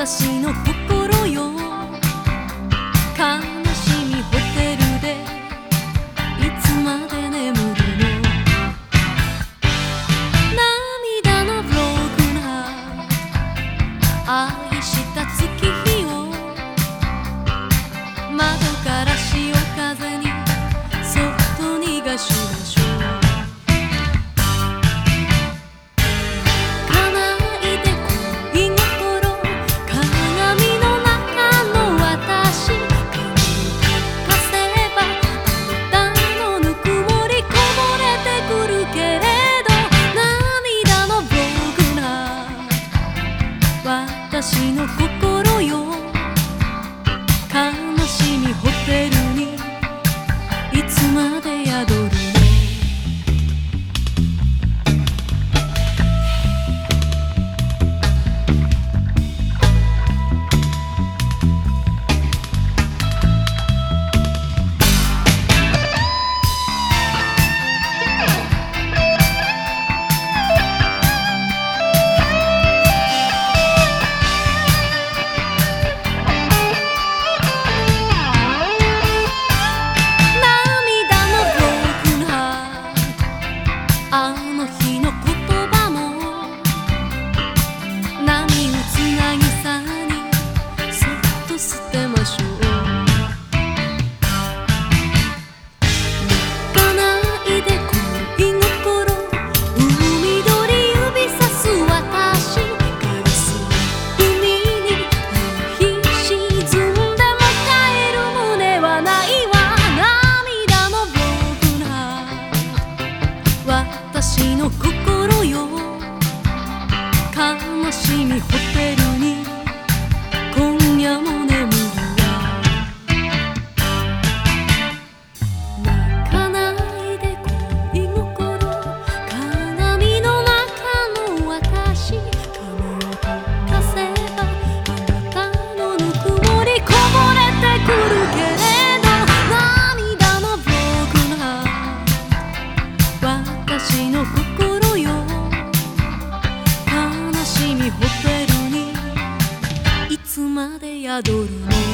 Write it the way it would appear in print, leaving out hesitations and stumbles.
私の心よ、悲しみホテルでいつまで眠るの。涙のブロークな愛した月日を窓から潮風にそっと逃がしましょう。私の心よ、悲しみホテルにいつまで宿るの。あの日の言葉も波打つ渚にそっと捨てましょう。泣かないで恋心、海鳥指さす私、ガラス海に夕日沈んでも帰る胸はないわ。涙のブロークな私の心よ、悲しみホテルに今夜も眠るわ。泣かないで恋心、鏡の中の私、髪を溶かせばあなたのぬくもりこぼれてくるけれど、涙のブロークな私の心よ、悲しみホテルにいつまで宿るの。